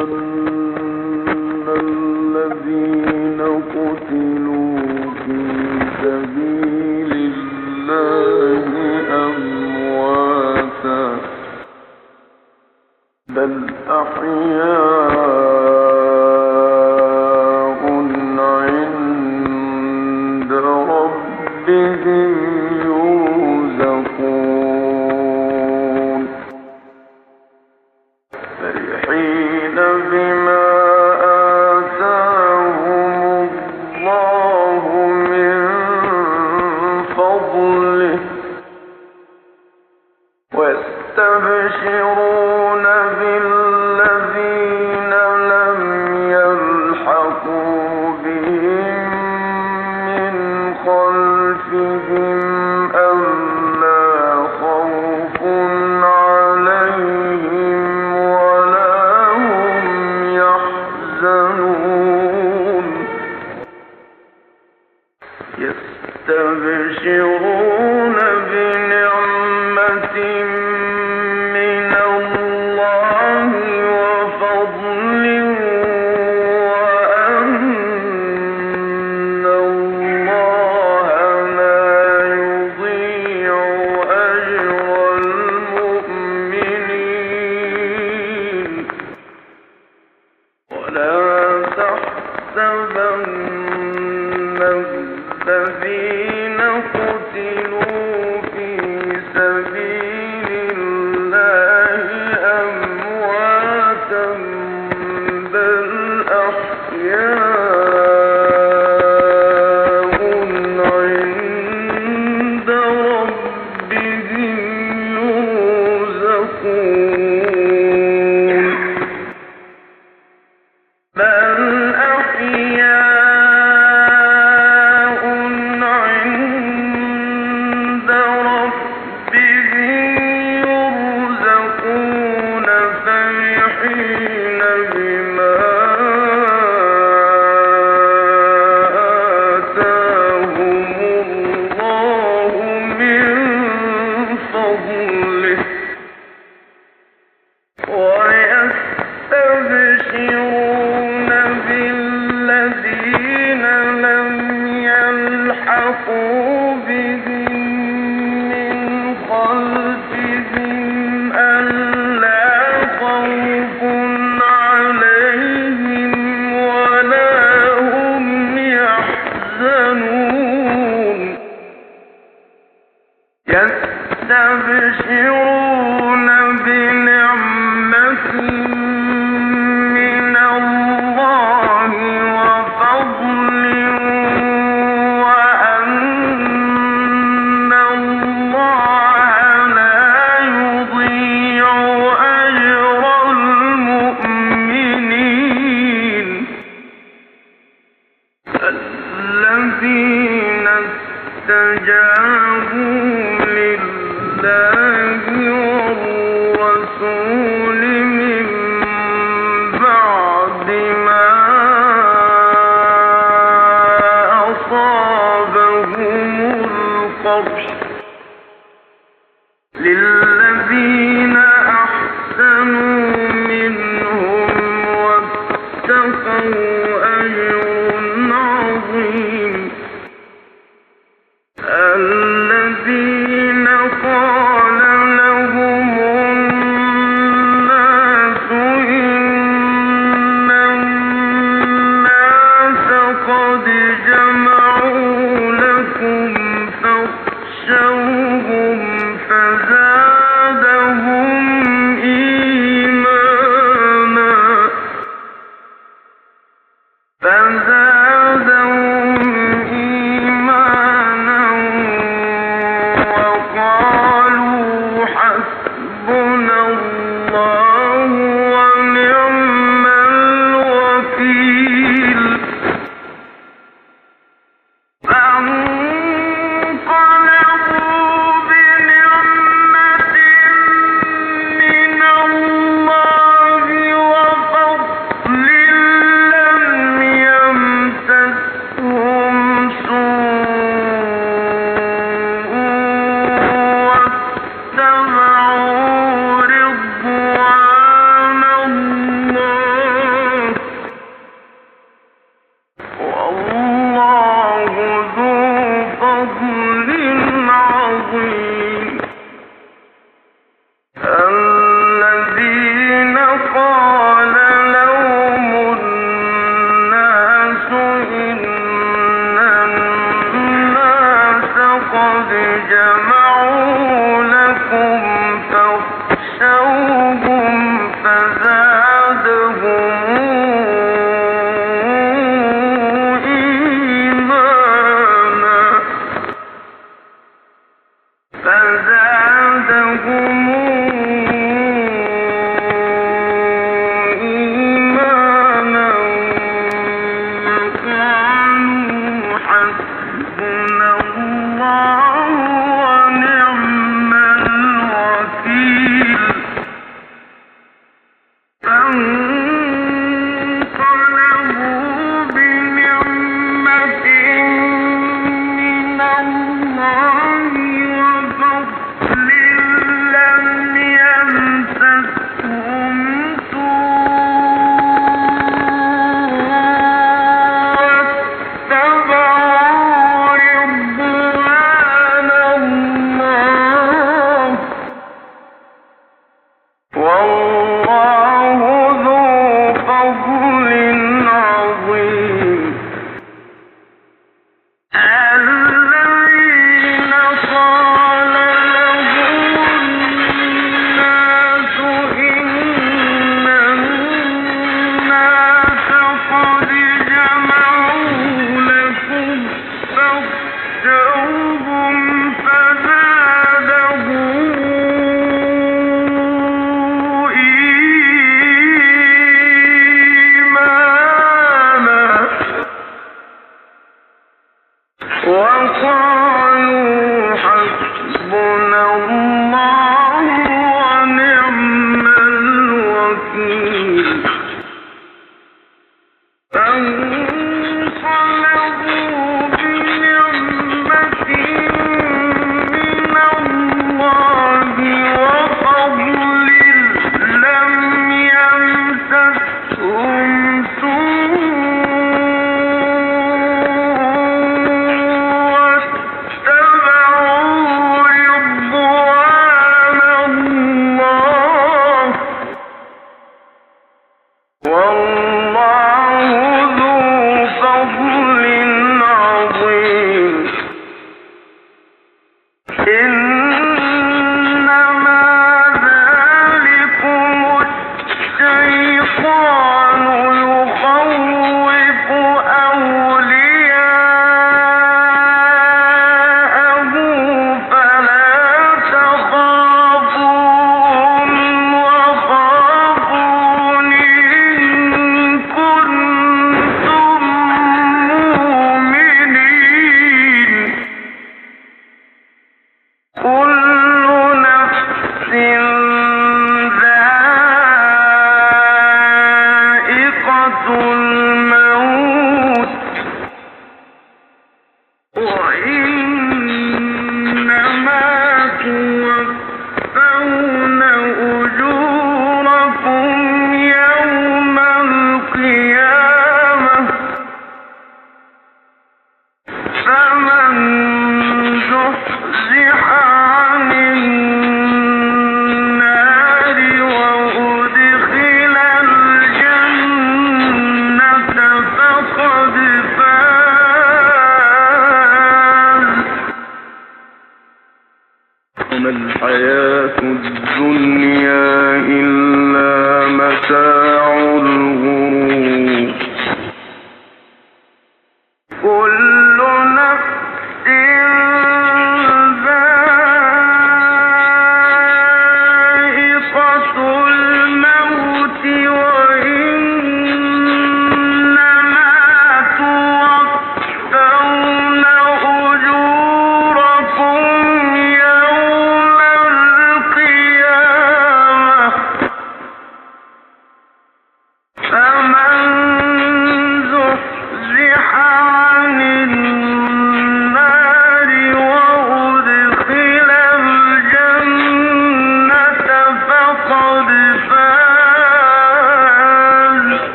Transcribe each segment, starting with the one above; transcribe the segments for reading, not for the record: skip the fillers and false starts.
الذين قتلوا في سبيل الله أمواتا بل أحياء عند ربهم يرزقون فرحين بما آتاهم الله من فضله ويستبشرون بالذين لم يلحقوا بهم من خلفهم ألا خوف عليهم ولا هم يحزنون يستبشرون بنعمة من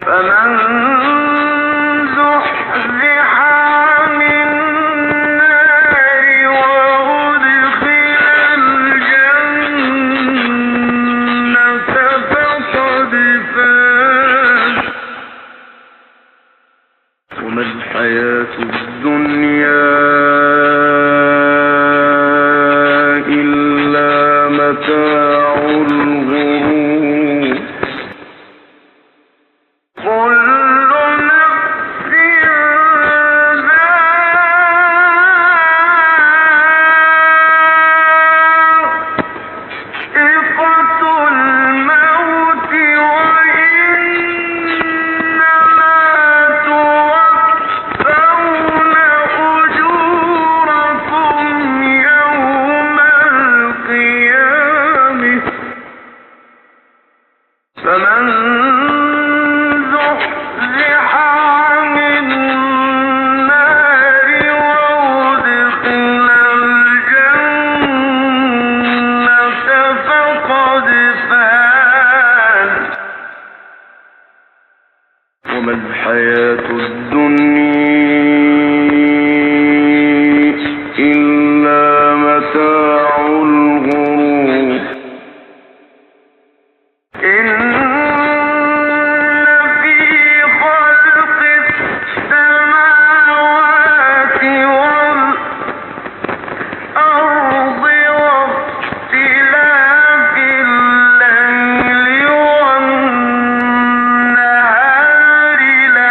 فمن زحزح عن النار وأدخل الجنة فقد فاز وما الحياة الدنيا إلا متاع الغرور كل نفس ذائقة الموت وإنما توفون أجوركم يوم القيامة فمن زحزح عن النار وأدخل الجنة فقد فاز وما الحياة الدنيا إلا متاع الغرور إن في خلق السماوات والأرض واختلاف الليل والنهار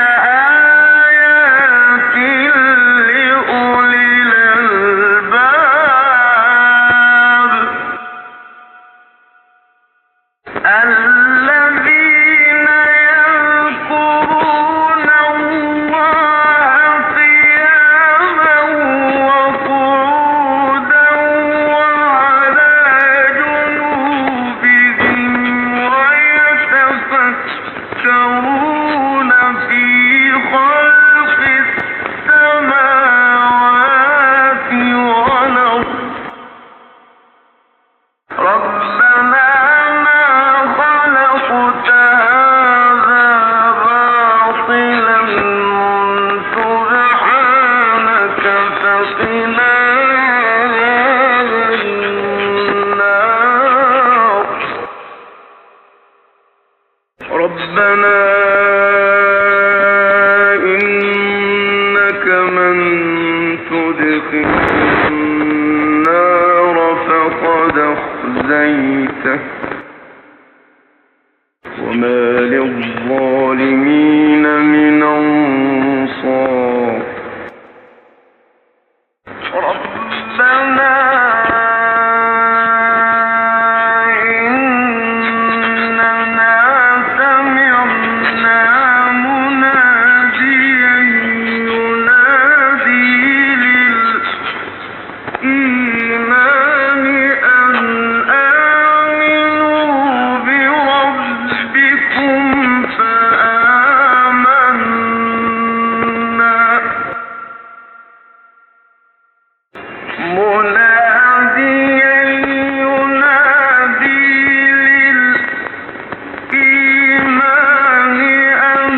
لآيات لأولي الألباب الذين يذكرون الله قياما وقعودا وعلى جنوبهم ويتفكرون في خلق السماوات والأرض ربنا ما خلقت هذا باطلا سبحانك فقنا عذاب النار ربنا إنك من تدخل النار فقد أخزيته وما للظالمين من أنصار ربنا إننا سمعنا مناديا ينادي للإيمان أن آمنوا بربكم فآمنا مناديا ينادي للإيمان أن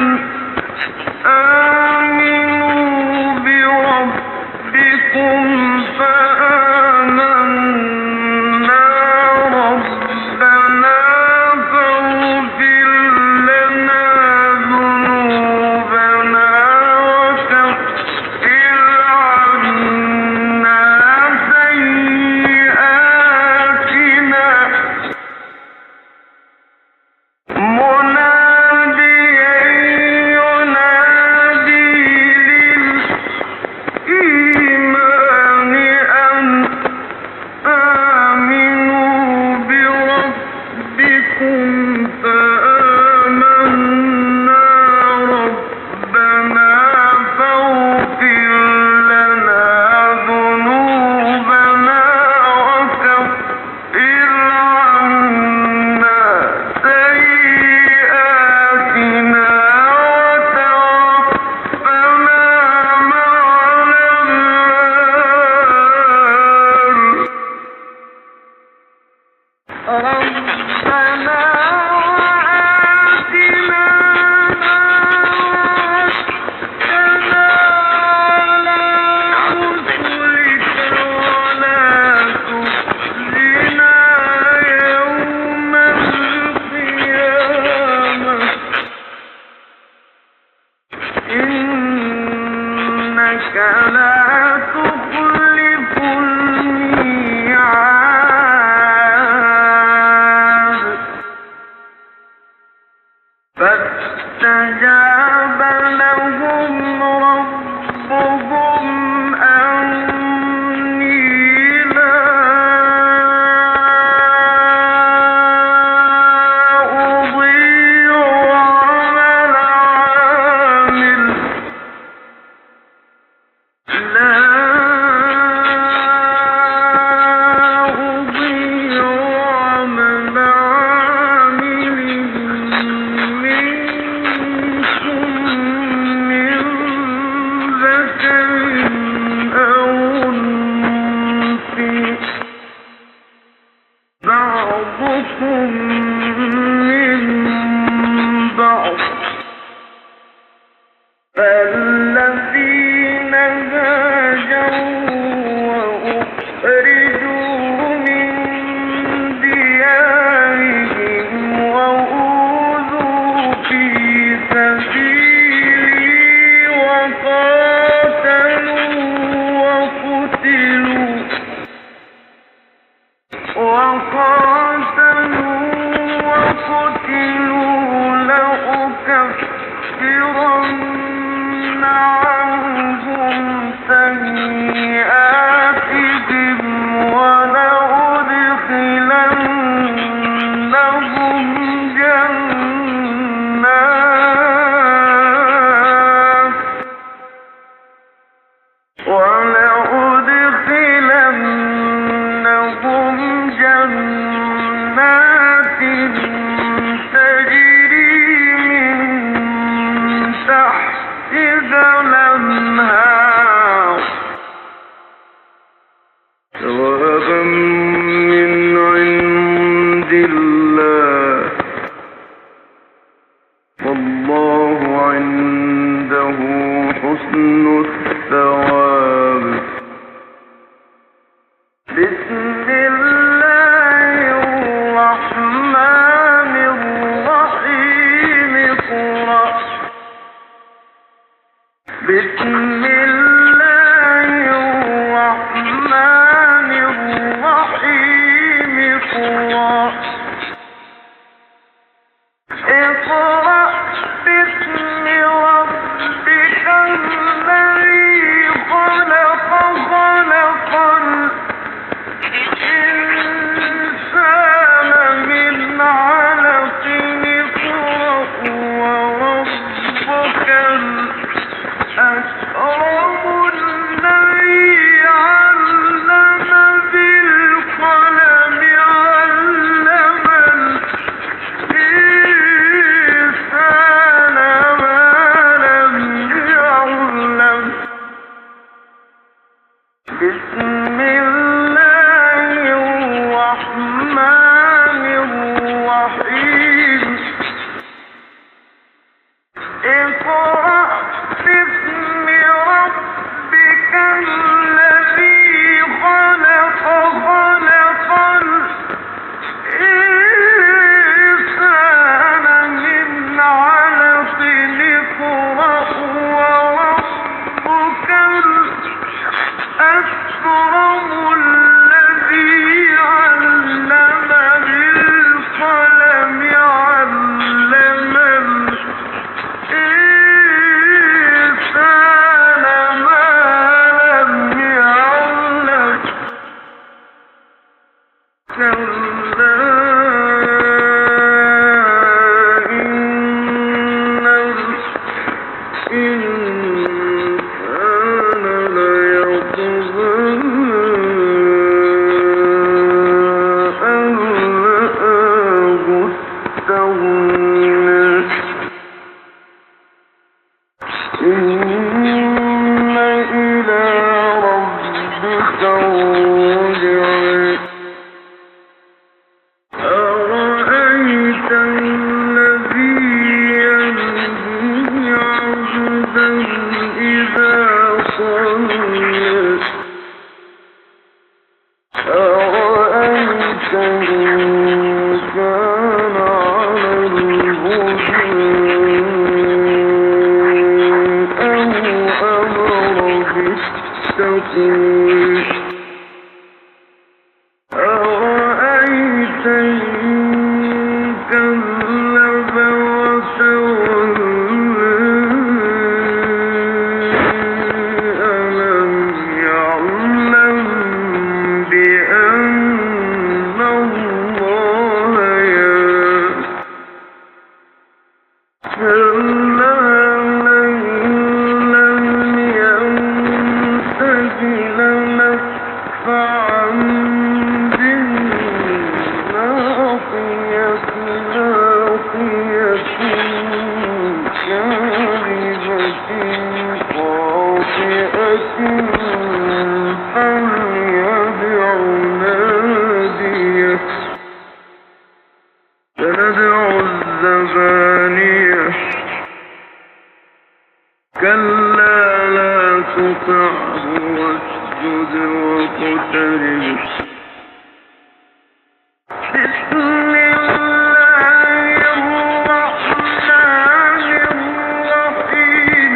آمنوا بربكم فآمنا ربنا فاغفر لنا ذنوبنا وكفر عنا سيئاتنا مناديا ينادي للإيمان أن آمنوا بربكم فآمنا ربنا فاغفر لنا ذنوبنا وكفر عنا سيئاتنا وتوفنا مع الأبرار ربنا وآتنا فاستجاب لهم ربهم أني لا أضيع عمل عامل بعضكم من بعض فالذين هاجروا وأخرجوا من ديارهم وأوذوا في سبيلي وقاتلوا وقتلوا لأكفرن عنهم سيئاتهم ولأدخلنهم جنات تجري من تحتها الأنهار ثوابا من عند الله والله عنده حسن الثواب. بسم الله الرحمن الرحيم اقرأ بسم الله الرحمن الرحيم اقرأ باسم ربك الذي خلق الإنسان من علق اقرأ وربك الأكرم الذي علم بالقلم علم الإنسان ما لم يعلم. بسم الله الرحمن الرحيم اقرأ باسم ربك الذي خلق الإنسان من علق اقرأ وربك الأكرم الذي علم بالقلم علم الإنسان ما لم يعلم. كلا إن الإنسان ليطغى أن رآه استغنى. إن إلى ربك الرجعى. أرأيت الذي ينهي عبدا إذا صلى. أرأيت إن كان على الهدى أو أمر بالتقوى. أرأيت إن كذب وتولى. كلا لا تطعه واسجد واقترب بسم الله الرحمن الرحيم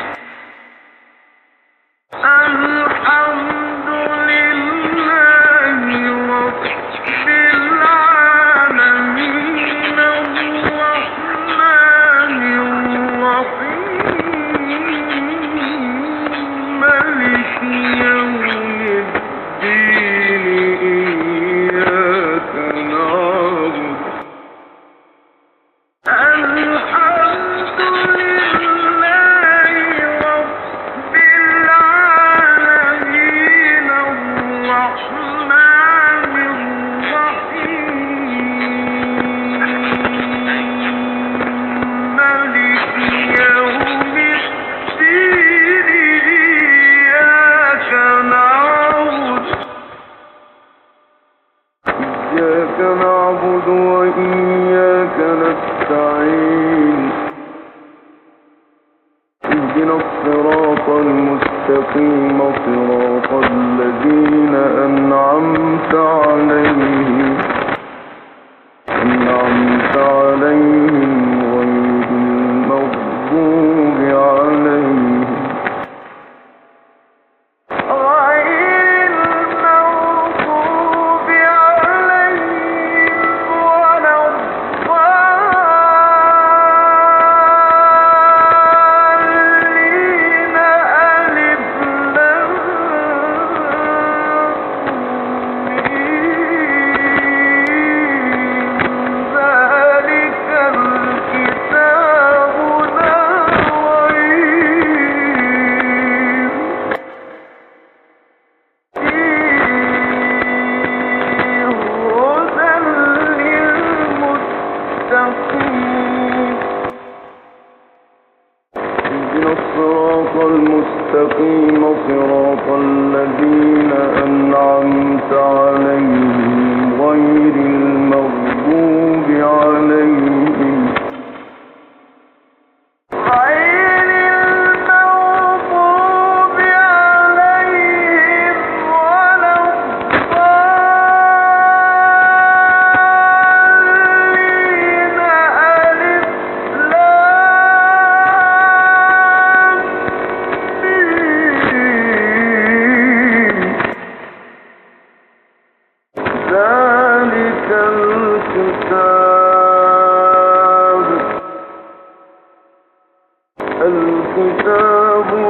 الحمد لله رب العالمين الرحمن الرحيم مالك يوم الدين إياك نعبد الحمد لله رب العالمين الرحمن الرحيم مالك يوم الدين إياك نعبد وإياك نستعين اهدنا الصراط المستقيم صراط الذين أنعمت عليهم غير المغضوب عليهم ولا الضالين ألف لام ميم ذلك الكتاب لا ريب فيه هدى للمتقين اهدنا الصراط المستقيم صراط الذين أنعمت عليهم غير المغضوب عليهم ولا الضالين ألف لام ميم ذلك الكتاب